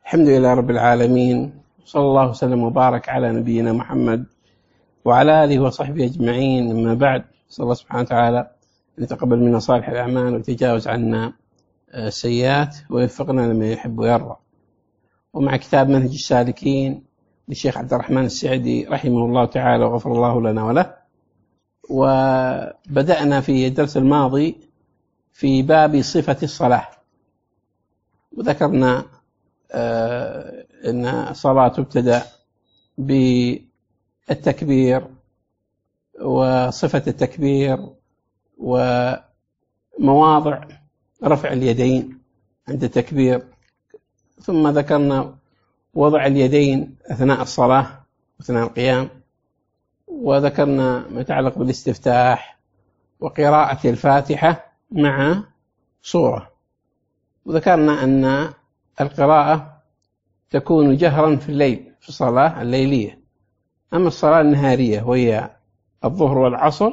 الحمد لله رب العالمين، صلى الله وسلم وبارك على نبينا محمد وعلى آله وصحبه أجمعين. أما بعد، صلى الله سبحانه وتعالى أن يتقبل منا صالح الأعمال ويتجاوز عنا السيئات ويوفقنا لما يحب ويرضى. ومع كتاب منهج السالكين للشيخ عبد الرحمن السعدي رحمه الله تعالى وغفر الله لنا وله. وبدأنا في الدرس الماضي في باب صفة الصلاة، وذكرنا أن الصلاة تبتدأ بالتكبير وصفة التكبير ومواضع رفع اليدين عند التكبير، ثم ذكرنا وضع اليدين أثناء الصلاة أثناء القيام، وذكرنا ما يتعلق بالاستفتاح وقراءة الفاتحة مع سورة، وذكرنا أن القراءة تكون جهرا في الليل في الصلاة الليلية، أما الصلاة النهارية وهي الظهر والعصر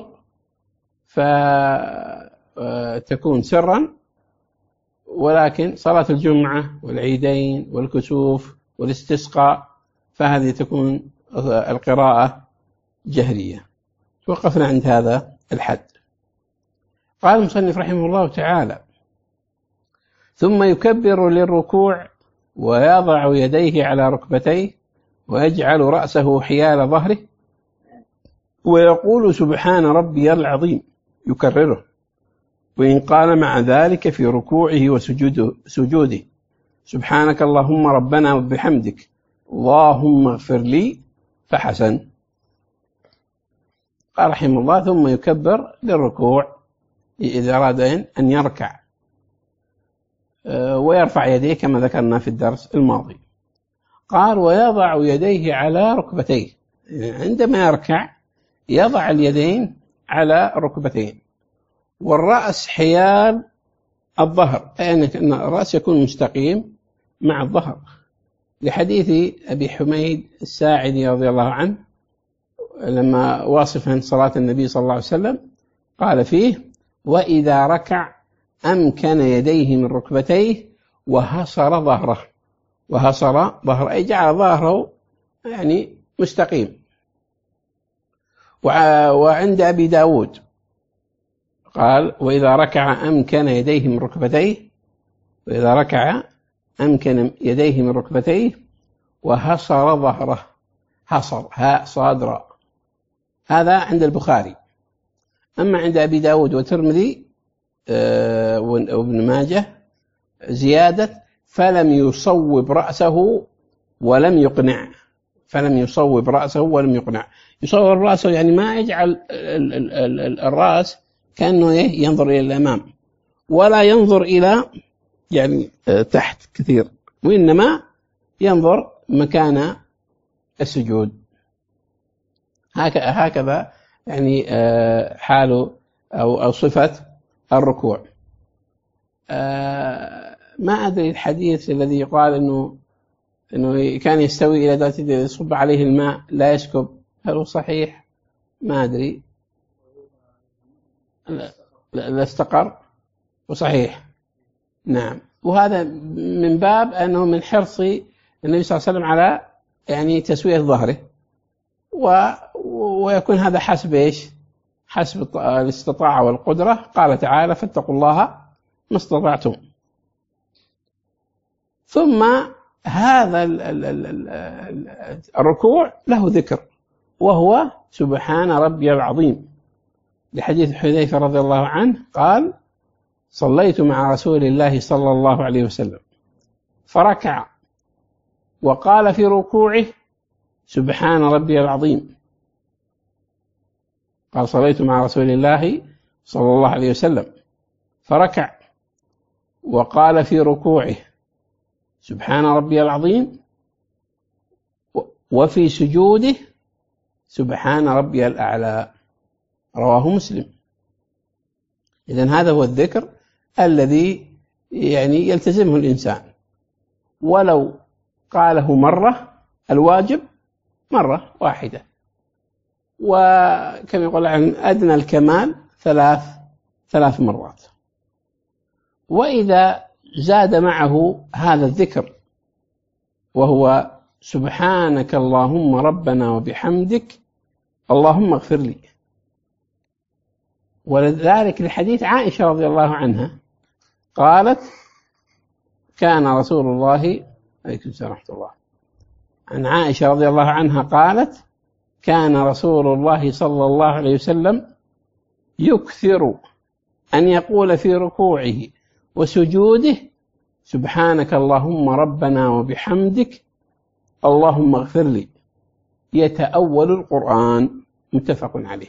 فتكون سرا، ولكن صلاة الجمعة والعيدين والكسوف والاستسقاء فهذه تكون القراءة جهرية. توقفنا عند هذا الحد. قال المصنف رحمه الله تعالى: ثم يكبر للركوع ويضع يديه على ركبتيه ويجعل رأسه حيال ظهره ويقول سبحان ربي العظيم، يكرره، وإن قال مع ذلك في ركوعه وسجوده سبحانك اللهم ربنا وبحمدك اللهم اغفر لي فحسن. قال رحمه الله: ثم يكبر للركوع إذا أراد أن يركع، ويرفع يديه كما ذكرنا في الدرس الماضي. قال: ويضع يديه على ركبتيه، عندما يركع يضع اليدين على ركبتين، والرأس حيال الظهر، أي أن الرأس يكون مستقيم مع الظهر، لحديث أبي حميد الساعدي رضي الله عنه لما واصفا صلاة النبي صلى الله عليه وسلم قال فيه: وإذا ركع أمكن يديه من ركبتيه وهصر ظهره. وهصر ظهره أي جعل ظهره يعني مستقيم. وعند أبي داود قال: وإذا ركع أمكن يديه من ركبتيه، وإذا ركع أمكن يديه من ركبتيه وهصر ظهره. هصر هاء صاد راء، هذا عند البخاري. أما عند أبي داود والترمذي وابن ماجه زيادة فلم يصوب رأسه ولم يقنع. فلم يصوب رأسه ولم يقنع. يصوب رأسه يعني ما يجعل الرأس كأنه ينظر إلى الأمام، ولا ينظر إلى يعني تحت كثير، وإنما ينظر مكان السجود. هكذا يعني حال أو صفة الركوع. ما أدري الحديث الذي يقال إنه كان يستوي إلى درجة يصب عليه الماء لا يسكب، هل هو صحيح؟ ما أدري. لا استقر وصحيح. نعم. وهذا من باب أنه من حرص النبي صلى الله عليه وسلم على يعني تسوية ظهره، ويكون هذا حسب إيش؟ حسب الاستطاعة والقدرة. قال تعالى: فاتقوا الله ما استطعتم. ثم هذا الركوع له ذكر، وهو سبحان ربي العظيم، لحديث حذيفة رضي الله عنه قال: صليت مع رسول الله صلى الله عليه وسلم فركع وقال في ركوعه سبحان ربي العظيم. قال: صليت مع رسول الله صلى الله عليه وسلم فركع وقال في ركوعه سبحان ربي العظيم، وفي سجوده سبحان ربي الأعلى. رواه مسلم. إذن هذا هو الذكر الذي يعني يلتزمه الإنسان، ولو قاله مرة، الواجب مرة واحدة، وكما يقول عن أدنى الكمال ثلاث مرات. وإذا زاد معه هذا الذكر وهو سبحانك اللهم ربنا وبحمدك اللهم اغفر لي. ولذلك لحديث عائشة رضي الله عنها قالت كان رسول الله عليكم السلام ورحمة الله، عن عائشة رضي الله عنها قالت كان رسول الله صلى الله عليه وسلم يكثر أن يقول في ركوعه وسجوده سبحانك اللهم ربنا وبحمدك اللهم اغفر لي، يتأول القرآن، متفق عليه.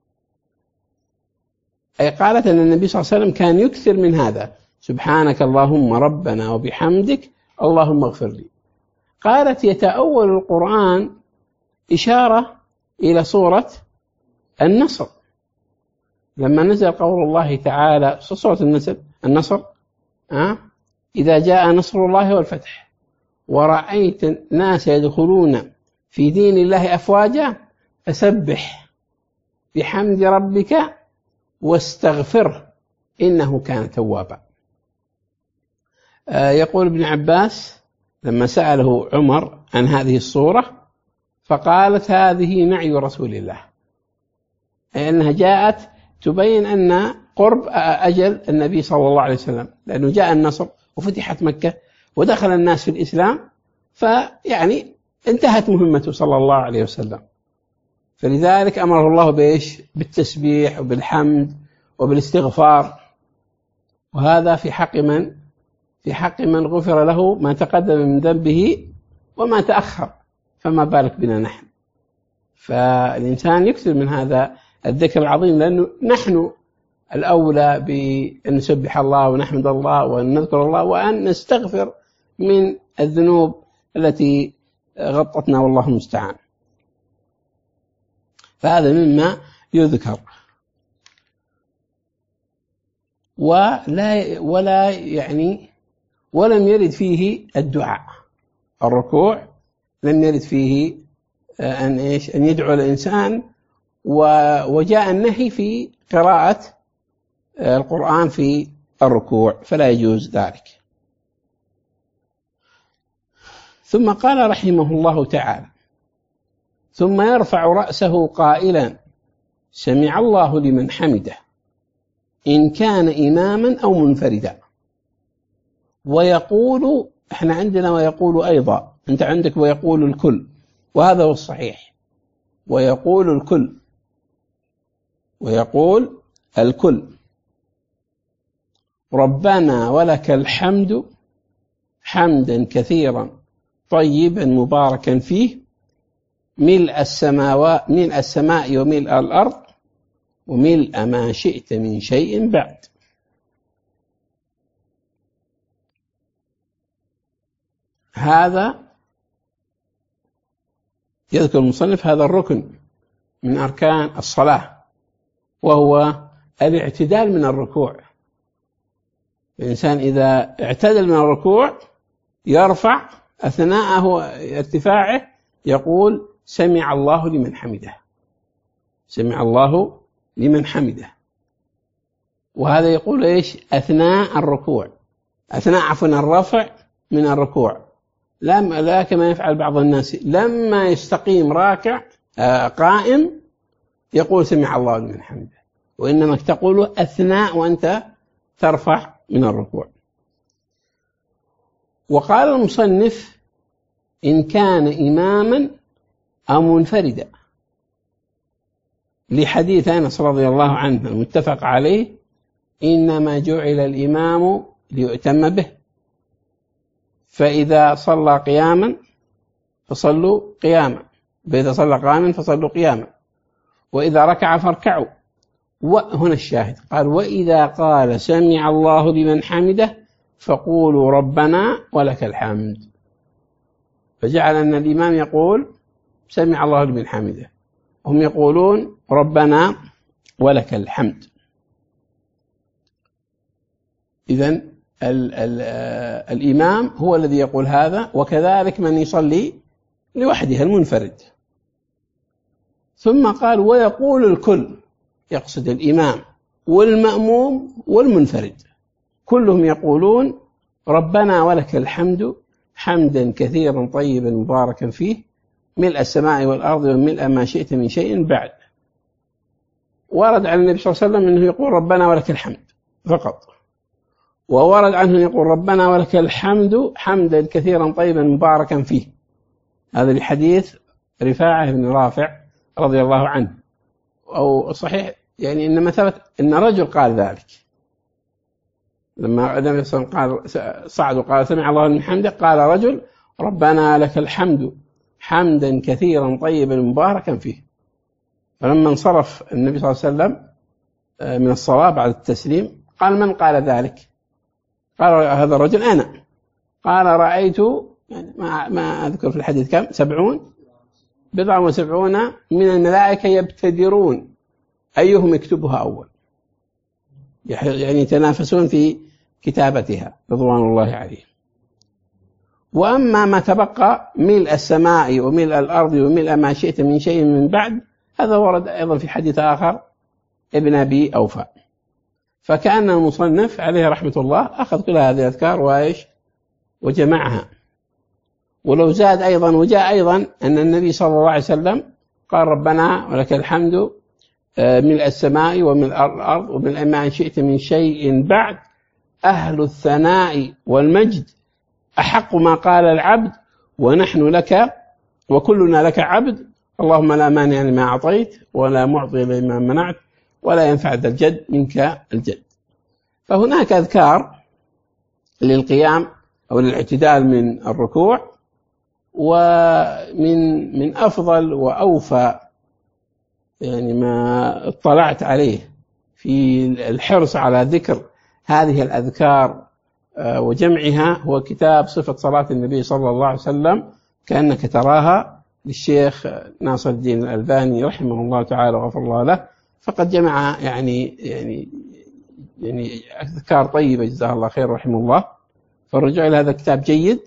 أي قالت أن النبي صلى الله عليه وسلم كان يكثر من هذا، سبحانك اللهم ربنا وبحمدك اللهم اغفر لي. قالت يتأول القرآن إشارة إلى سورة النصر، لما نزل قول الله تعالى سورة النصر إذا جاء نصر الله والفتح ورأيت الناس يدخلون في دين الله أفواجا فسبح بحمد ربك واستغفره إنه كان توابا. يقول ابن عباس لما سأله عمر عن هذه الصورة فقالت هذه نعي رسول الله، أي أنها جاءت تبين أن قرب أجل النبي صلى الله عليه وسلم، لأنه جاء النصر وفتحت مكة ودخل الناس في الإسلام، فيعني انتهت مهمته صلى الله عليه وسلم. فلذلك أمره الله بإيش؟ بالتسبيح وبالحمد وبالاستغفار، وهذا في حق من؟ في حق من غفر له ما تقدم من ذنبه وما تأخر، فما بالك بنا نحن. فالإنسان يكثر من هذا الذكر العظيم، لأنه نحن الأولى بأن نسبح الله ونحمد الله وأن نذكر الله وأن نستغفر من الذنوب التي غطتنا والله المستعان. فهذا مما يذكر. ولم يرد فيه الدعاء. الركوع لم يرد فيه أن يدعو الإنسان، وجاء النهي في قراءة القرآن في الركوع، فلا يجوز ذلك. ثم قال رحمه الله تعالى ثم يرفع رأسه قائلا سمع الله لمن حمده إن كان إماما أو منفردا. ويقول، احنا عندنا ويقول أيضا، أنت عندك ويقول الكل، وهذا هو الصحيح، ويقول الكل، ويقول الكل ربنا ولك الحمد حمدا كثيرا طيبا مباركا فيه ملء السماء وملء الأرض وملء ما شئت من شيء بعد. هذا يذكر المصنف هذا الركن من أركان الصلاة، وهو الاعتدال من الركوع. الإنسان إذا اعتدل من الركوع يرفع أثناء ارتفاعه يقول سمع الله لمن حمده، سمع الله لمن حمده. وهذا يقول إيش؟ أثناء الركوع، أثناء الرفع من الركوع، لا كما يفعل بعض الناس لما يستقيم راكع قائم يقول سمع الله لمن حمده، وإنما تقول أثناء وأنت ترفع من الركوع. وقال المصنف إن كان إماما أو منفردا، لحديث أنس رضي الله عنه المتفق عليه إنما جعل الإمام ليؤتم به، فإذا صلى قياما فصلوا قياما، فإذا صلى قائما فصلوا قياما، وإذا ركع فاركعوا. وهنا الشاهد قال وإذا قال سمع الله لمن حمده فقولوا ربنا ولك الحمد، فجعل أن الإمام يقول سمع الله لمن حمده هم يقولون ربنا ولك الحمد. إذن الإمام هو الذي يقول هذا، وكذلك من يصلي لوحده المنفرد. ثم قال ويقول الكل، يقصد الإمام والمأموم والمنفرد، كلهم يقولون ربنا ولك الحمد حمدا كثيرا طيبا مباركا فيه ملء السماء والأرض وملء ما شئت من شيء بعد. ورد عن النبي صلى الله عليه وسلم أنه يقول ربنا ولك الحمد فقط، وورد عنه يقول ربنا ولك الحمد حمدا كثيرا طيبا مباركا فيه. هذا الحديث رفاعة بن رافع رضي الله عنه. أو صحيح يعني إنما ثبت أن رجل قال ذلك لما النبي صلى الله عليه وسلم قال صعد وقال سمع الله لمن حمده، قال رجل ربنا لك الحمد حمدا كثيرا طيبا مباركا فيه. فلما انصرف النبي صلى الله عليه وسلم من الصلاة بعد التسليم قال من قال ذلك؟ قال هذا الرجل أنا. قال رأيت يعني ما أذكر في الحديث كم 70 بضع وسبعون من الملائكة يبتدرون أيهم يكتبها أول، يعني يتنافسون في كتابتها رضوان الله عليهم. وأما ما تبقى ملء السماء وملء الأرض وملء ما شئت من شيء من بعد، هذا ورد أيضا في حديث آخر ابن أبي أوفى. فكأن المصنف عليه رحمة الله أخذ كل هذه الأذكار وإيش وجمعها. ولو زاد أيضا وجاء أيضا أن النبي صلى الله عليه وسلم قال ربنا ولك الحمد ملء السماء وملء الأرض وملء ما شئت من شيء بعد، أهل الثناء والمجد أحق ما قال العبد ونحن لك وكلنا لك عبد، اللهم لا مانع لما أعطيت ولا معطي لما منعت ولا ينفع ذا الجد منك الجد. فهناك أذكار للقيام أو للاعتدال من الركوع، ومن أفضل وأوفى يعني ما اطلعت عليه في الحرص على ذكر هذه الأذكار وجمعها هو كتاب صفة صلاة النبي صلى الله عليه وسلم كأنك تراها للشيخ ناصر الدين الألباني رحمه الله تعالى وغفر الله له. فقد جمع يعني أذكار طيبة جزاه الله خير رحمه الله. فالرجوع إلى هذا الكتاب جيد.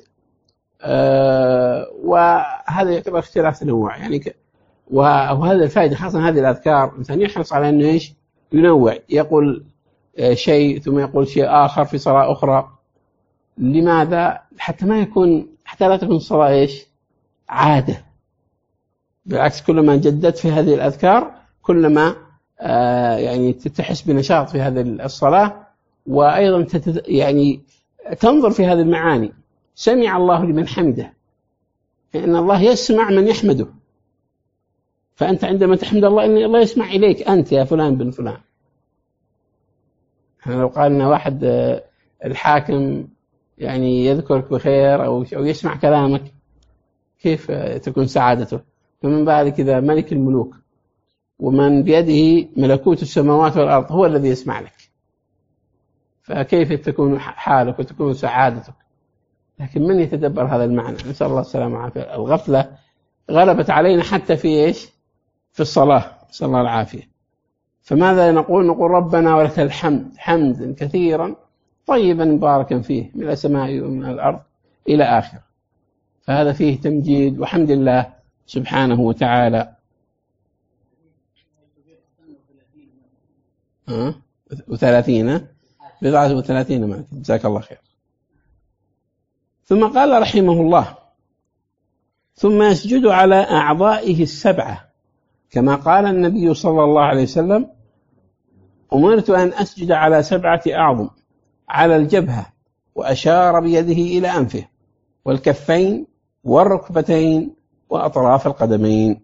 وهذا يعتبر اختلاف تنوع يعني وهذا الفائدة خاصة هذه الأذكار الإنسان يحرص على أنه إيش ينوع، يقول شيء ثم يقول شيء آخر في صلاة أخرى. لماذا؟ حتى لا تكون الصلاة إيش عادة. بالعكس كلما جددت في هذه الأذكار كلما يعني تحس بنشاط في هذه الصلاة، وأيضا يعني تنظر في هذه المعاني. سمع الله لمن حمده، لأن الله يسمع من يحمده. فأنت عندما تحمد الله إن الله يسمع إليك أنت يا فلان بن فلان. لو قالنا واحد الحاكم يعني يذكرك بخير أو يسمع كلامك كيف تكون سعادته؟ فمن بعد كذا ملك الملوك ومن بيده ملكوت السماوات والأرض هو الذي يسمع لك، فكيف تكون حالك وتكون سعادتك؟ لكن من يتدبر هذا المعنى؟ نسأل الله السلامة والعافية. الغفلة غلبت علينا حتى في إيش؟ في الصلاة، نسأل الله العافية. فماذا نقول؟ نقول ربنا ولك الحمد حمدا كثيرا طيبا مباركا فيه من السماء ومن الأرض إلى آخر. فهذا فيه تمجيد وحمد الله سبحانه وتعالى. 30 بضعة وثلاثين معك، جزاك الله خير. ثم قال رحمه الله ثم يسجد على أعضائه 7 كما قال النبي صلى الله عليه وسلم أمرت أن أسجد على 7 أعظم على الجبهة، وأشار بيده إلى أنفه والكفين والركبتين وأطراف القدمين.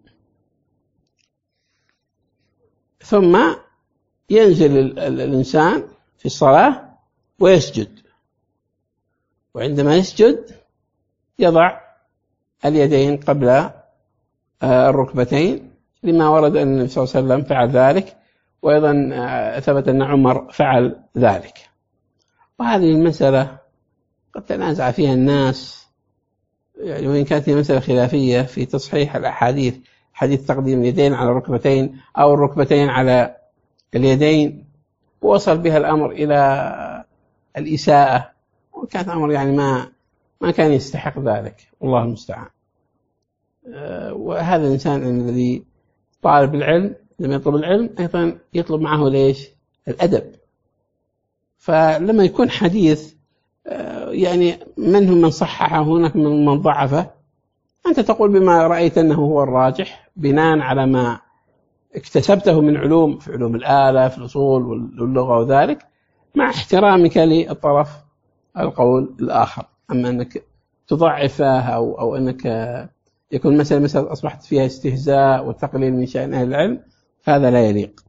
ثم ينزل الإنسان في الصلاة ويسجد، وعندما يسجد يضع اليدين قبل الركبتين لما ورد أن النبي صلى الله عليه وسلم فعل ذلك، وأيضا ثبت أن عمر فعل ذلك. وهذه المسألة قد تنازع فيها الناس يعني، وإن كانت هي مسألة خلافية في تصحيح الأحاديث، حديث تقديم اليدين على الركبتين أو الركبتين على اليدين، ووصل بها الأمر إلى الإساءة، وكانت أمر يعني ما كان يستحق ذلك، والله المستعان. وهذا الإنسان الذي طالب العلم لما يطلب العلم أيضا يطلب معه ليش؟ الأدب. فلما يكون حديث يعني منهم من صححه هناك من ضعفه. أنت تقول بما رأيت أنه هو الراجح بناء على ما اكتسبته من علوم، في علوم الآلة في الأصول واللغة وذلك، مع احترامك للطرف القول الآخر. أما أنك تضعفه أو أنك يكون مثلا أصبحت فيها استهزاء والتقليل من شأن أهل العلم، فهذا لا يليق.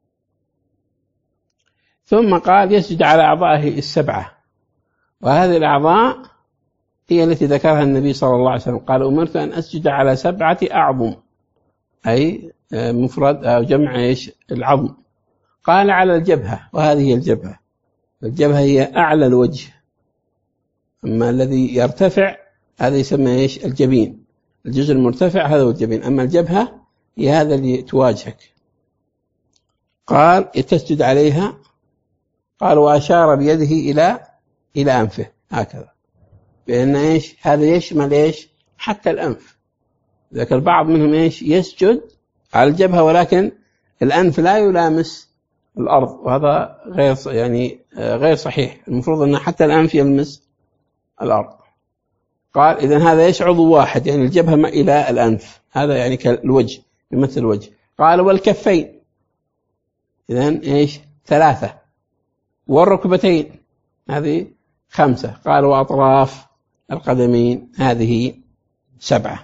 ثم قال يسجد على أعضائه السبعة، وهذه الأعضاء هي التي ذكرها النبي صلى الله عليه وسلم، قال أمرت أن أسجد على 7 أعظم، أي مفرد أو جمع إيش العظم. قال على الجبهة، وهذه هي الجبهة. الجبهة هي أعلى الوجه، أما الذي يرتفع هذا يسمى إيش الجبين، الجزء المرتفع هذا هو الجبين، أما الجبهة هي هذا اللي تواجهك. قال تسجد عليها، قال وأشار بيده إلى أنفه هكذا، بأن إيش هذا يشمل إيش حتى الأنف. ذاك البعض منهم إيش يسجد على الجبهة ولكن الأنف لا يلامس الأرض، وهذا غير صحيح. المفروض أن حتى الأنف يلمس الأرض. قال إذن هذا إيش عضو واحد، يعني الجبهة إلى الأنف، هذا يعني كالوجه يمثل الوجه. قال والكفين، إذن إيش 3، والركبتين هذه 5. قال وأطراف القدمين هذه 7.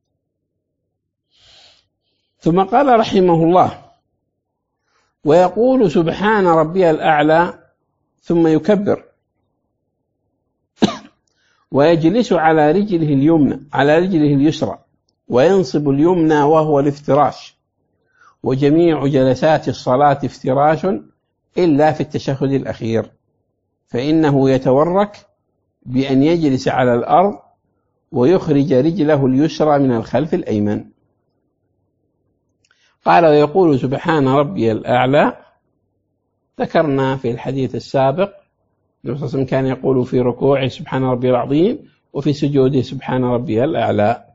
ثم قال رحمه الله ويقول سبحان ربي الأعلى، ثم يكبر ويجلس على رجله اليسرى، وينصب اليمنى وهو الافتراش، وجميع جلسات الصلاة افتراش إلا في التشهد الأخير، فإنه يتورك بأن يجلس على الأرض ويخرج رجله اليسرى من الخلف الأيمن. قال ويقول سبحان ربي الأعلى، ذكرنا في الحديث السابق النبي صلى الله عليه وسلم كان يقول في ركوعه سبحان ربي العظيم، وفي سجوده سبحان ربي الأعلى.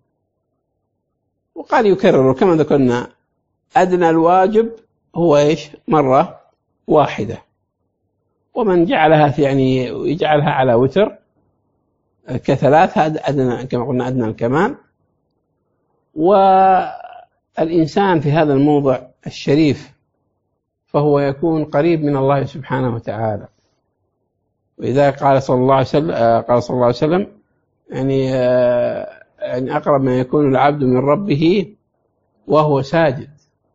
وقال يكرر كما ذكرنا، أدنى الواجب هو إيش مرة واحدة، ومن جعلها يعني يجعلها على وتر ك3 أدنى كما قلنا أدنى الكمال. والإنسان في هذا الموضع الشريف فهو يكون قريب من الله سبحانه وتعالى. وإذا قال صلى الله عليه وسلم يعني أقرب ما يكون العبد من ربه وهو ساجد.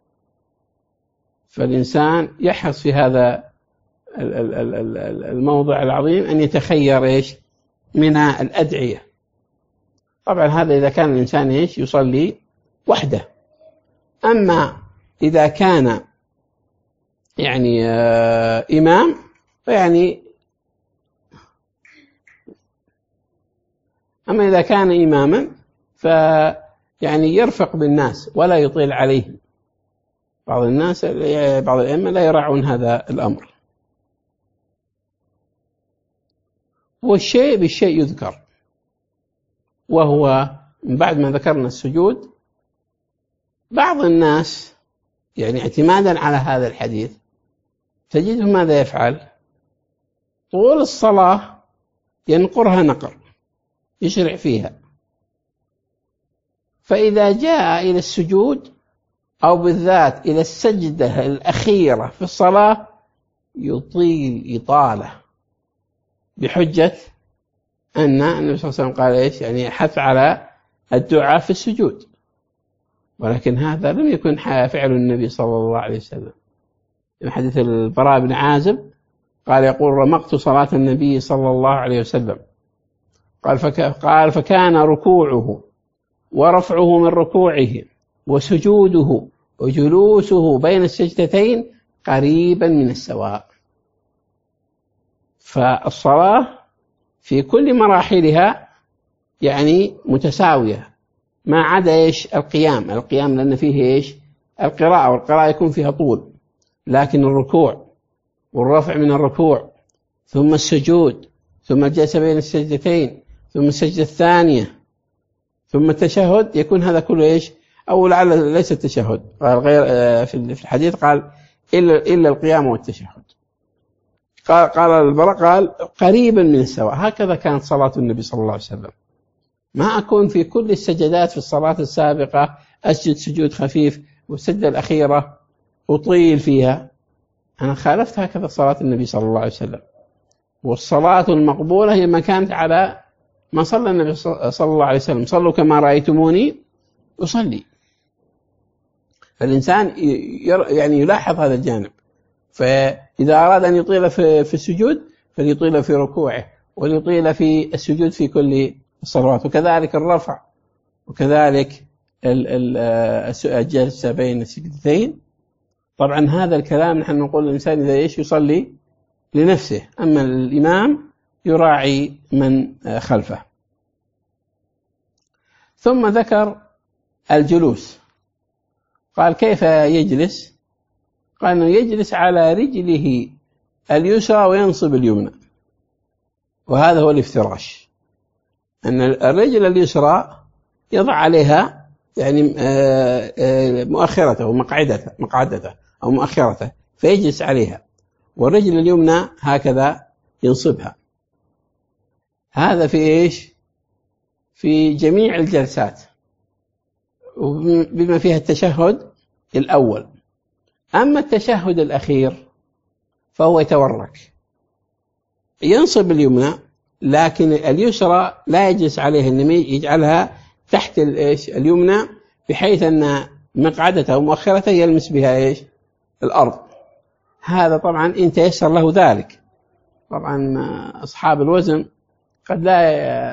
فالإنسان يحرص في هذا الموضع العظيم أن يتخير إيش من الأدعية. طبعا هذا إذا كان الإنسان إيش يصلي وحده. أما إذا كان يعني إمام، فيعني أما إذا كان إماما فيعني يرفق بالناس ولا يطيل عليهم. بعض الناس بعض الأئمة لا يراعون هذا الأمر. والشيء بالشيء يذكر، وهو من بعد ما ذكرنا السجود، بعض الناس يعني اعتمادا على هذا الحديث تجده ماذا يفعل؟ طول الصلاة ينقرها نقر، يشرع فيها، فإذا جاء إلى السجود أو بالذات إلى السجدة الأخيرة في الصلاة يطيل إطالة، بحجة أن النبي صلى الله عليه وسلم قال إيش يعني حث على الدعاء في السجود، ولكن هذا لم يكن فعل النبي صلى الله عليه وسلم. في حديث البراء بن عازب قال يقول رمقت صلاة النبي صلى الله عليه وسلم، قال فكان ركوعه ورفعه من ركوعه وسجوده وجلوسه بين السجدتين قريبا من السواء. فالصلاة في كل مراحلها يعني متساوية، ما عدا إيش القيام لأن فيه إيش القراءة، والقراءة يكون فيها طول، لكن الركوع والرفع من الركوع ثم السجود ثم الجلسة بين السجدتين ثم السجدة الثانية ثم التشهد، يكون هذا كله إيش أو لعل ليس التشهد، قال غير في الحديث قال إلا القيام والتشهد. قال البراء قال قريبا من السواء. هكذا كانت صلاة النبي صلى الله عليه وسلم. ما أكون في كل السجدات في الصلاة السابقة أسجد سجود خفيف والسجدة الأخيرة أطيل فيها. أنا خالفت هكذا صلاة النبي صلى الله عليه وسلم. والصلاة المقبولة هي ما كانت على ما صلى النبي صلى الله عليه وسلم. صلوا كما رأيتموني أصلي. فالإنسان يعني يلاحظ هذا الجانب. فإذا أراد أن يطيل في السجود فليطيل في ركوعه، وليطيل في السجود في كل الصلوات، وكذلك الرفع، وكذلك الجلسة بين السجدتين. طبعا هذا الكلام نحن نقول الإنسان إذا يصلي لنفسه، أما الإمام يراعي من خلفه. ثم ذكر الجلوس، قال كيف يجلس؟ قال أنه يجلس على رجله اليسرى وينصب اليمنى، وهذا هو الافتراش. أن الرجل اليسرى يضع عليها يعني مؤخرته ومقعدته أو مؤخرته فيجلس عليها، والرجل اليمنى هكذا ينصبها. هذا في إيش؟ في جميع الجلسات بما فيها التشهد الأول. أما التشهد الأخير فهو يتورك، ينصب اليمنى، لكن اليسرى لا يجلس عليها، إنما يجعلها تحت اليمنى، بحيث أن مقعدته ومؤخرته يلمس بها الأرض. هذا طبعا إن تيسر له ذلك. طبعا أصحاب الوزن قد لا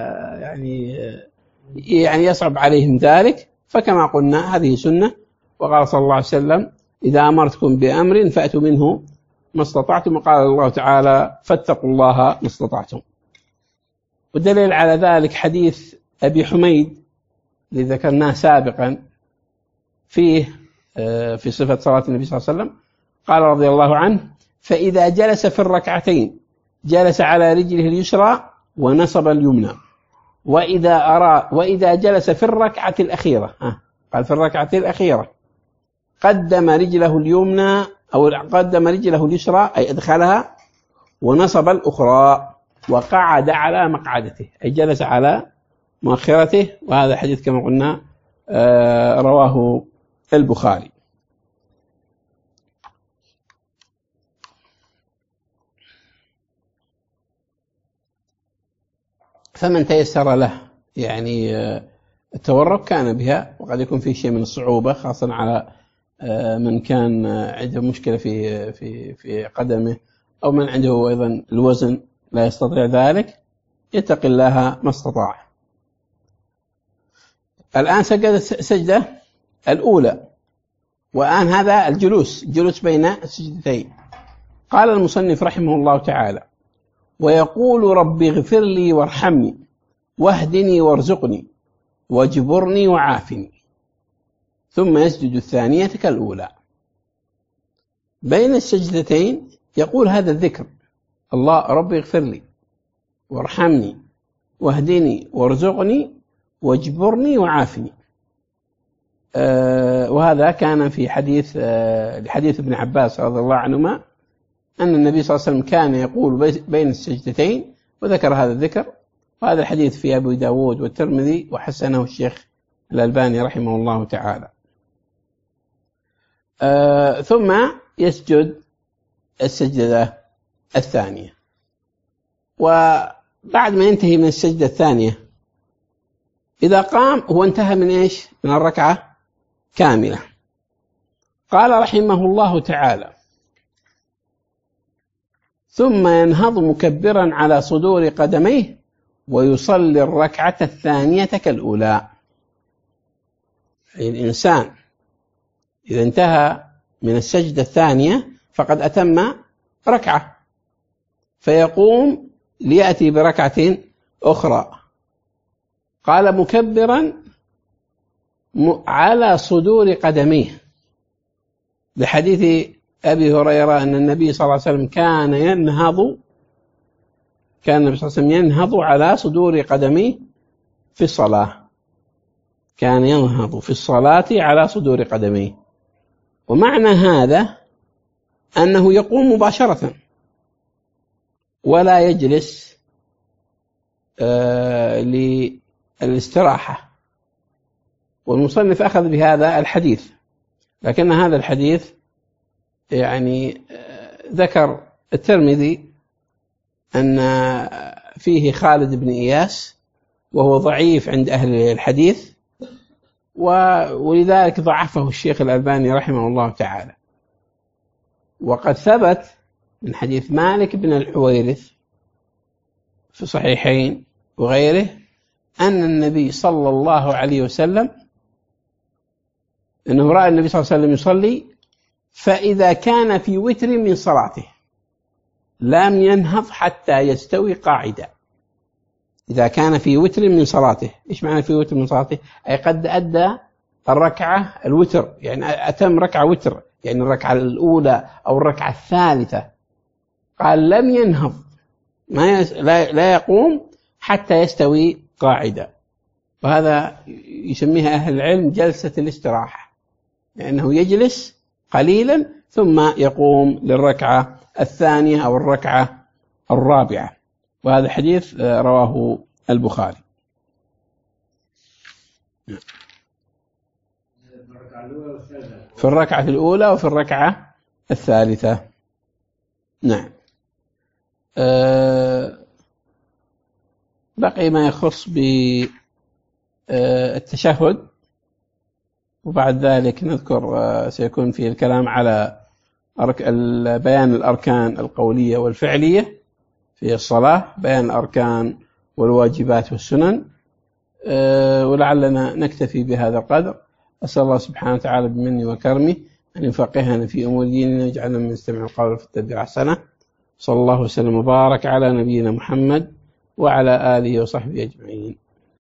يعني يصعب عليهم ذلك، فكما قلنا هذه سنة. وقال صلى الله عليه وسلم إذا أمرتكم بأمر فأتوا منه ما استطعتم، وقال الله تعالى فاتقوا الله ما استطعتم. والدليل على ذلك حديث أبي حميد الذي ذكرناه سابقا فيه في صفة صلاة النبي صلى الله عليه وسلم، قال رضي الله عنه فإذا جلس في الركعتين جلس على رجله اليسرى ونصب اليمنى، وإذا جلس في الركعة الأخيرة، قال في الركعة الأخيرة قدم رجله اليمنى أو قدم رجله اليسرى أي أدخلها، ونصب الأخرى وقعد على مقعدته أي جلس على مؤخرته. وهذا حديث كما قلنا رواه البخاري. فمن تيسر له يعني التورك كان بها، وقد يكون فيه شيء من الصعوبة خاصة على من كان عنده مشكلة في قدمه، أو من عنده أيضا الوزن لا يستطيع ذلك، يتقي الله ما استطاع. الآن سجد السجدة الأولى، والآن هذا الجلوس بين السجدتين. قال المصنف رحمه الله تعالى ويقول رب اغفر لي وارحمني واهدني وارزقني واجبرني وعافني، ثم يسجد الثانية كالأولى. بين السجدتين يقول هذا الذكر: الله رب اغفر لي وارحمني واهدني وارزقني واجبرني وعافني. وهذا كان في لحديث ابن عباس رضي الله عنهما أن النبي صلى الله عليه وسلم كان يقول بين السجدتين، وذكر هذا الذكر. وهذا الحديث في أبي داود والترمذي، وحسنه الشيخ الألباني رحمه الله تعالى. ثم يسجد السجدة الثانية، وبعد ما ينتهي من السجدة الثانية إذا قام هو انتهى من إيش؟ من الركعة كاملة. قال رحمه الله تعالى ثم ينهض مكبرا على صدور قدميه ويصلي الركعة الثانية كالأولى. الإنسان إذا انتهى من السجدة الثانية فقد أتم ركعة، فيقوم ليأتي بركعة أخرى. قال مكبرا على صدور قدميه، بحديث أبي هريرة أن النبي صلى الله عليه وسلم كان النبي صلى الله عليه وسلم ينهض على صدور قدميه في الصلاة، كان ينهض في الصلاة على صدور قدميه. ومعنى هذا أنه يقوم مباشرة، ولا يجلس للاستراحة. والمصنف أخذ بهذا الحديث، لكن هذا الحديث يعني ذكر الترمذي أن فيه خالد بن إياس وهو ضعيف عند أهل الحديث، ولذلك ضعفه الشيخ الألباني رحمه الله تعالى. وقد ثبت من حديث مالك بن الحويرث في صحيحين وغيره أن النبي صلى الله عليه وسلم أنه رأى النبي صلى الله عليه وسلم يصلي، فإذا كان في وتر من صلاته لم ينهض حتى يستوي قاعدا. إذا كان في وتر من صلاته، إيش معنى في وتر من صلاته؟ أي قد أدى الركعة الوتر، يعني أتم ركعة وتر، يعني الركعة الأولى أو الركعة الثالثة، قال لم ينهض، لا يقوم حتى يستوي قاعدا. وهذا يسميها أهل العلم جلسة الاستراحة، لأنه يجلس قليلا ثم يقوم للركعة الثانية أو الركعة الرابعة. وهذا حديث رواه البخاري. في الركعة الأولى وفي الركعة الثالثة. نعم. بقي ما يخص بالتشهد، وبعد ذلك نذكر سيكون فيه الكلام على بيان الأركان القولية والفعلية في الصلاة، بيان الأركان والواجبات والسنن. ولعلنا نكتفي بهذا القدر. أسأل الله سبحانه وتعالى بمنه وكرمه أن يفقهنا في أمور ديننا، يجعلنا من يستمع القول فيتبع أحسنه. صلى الله وسلم وبارك على نبينا محمد وعلى آله وصحبه أجمعين.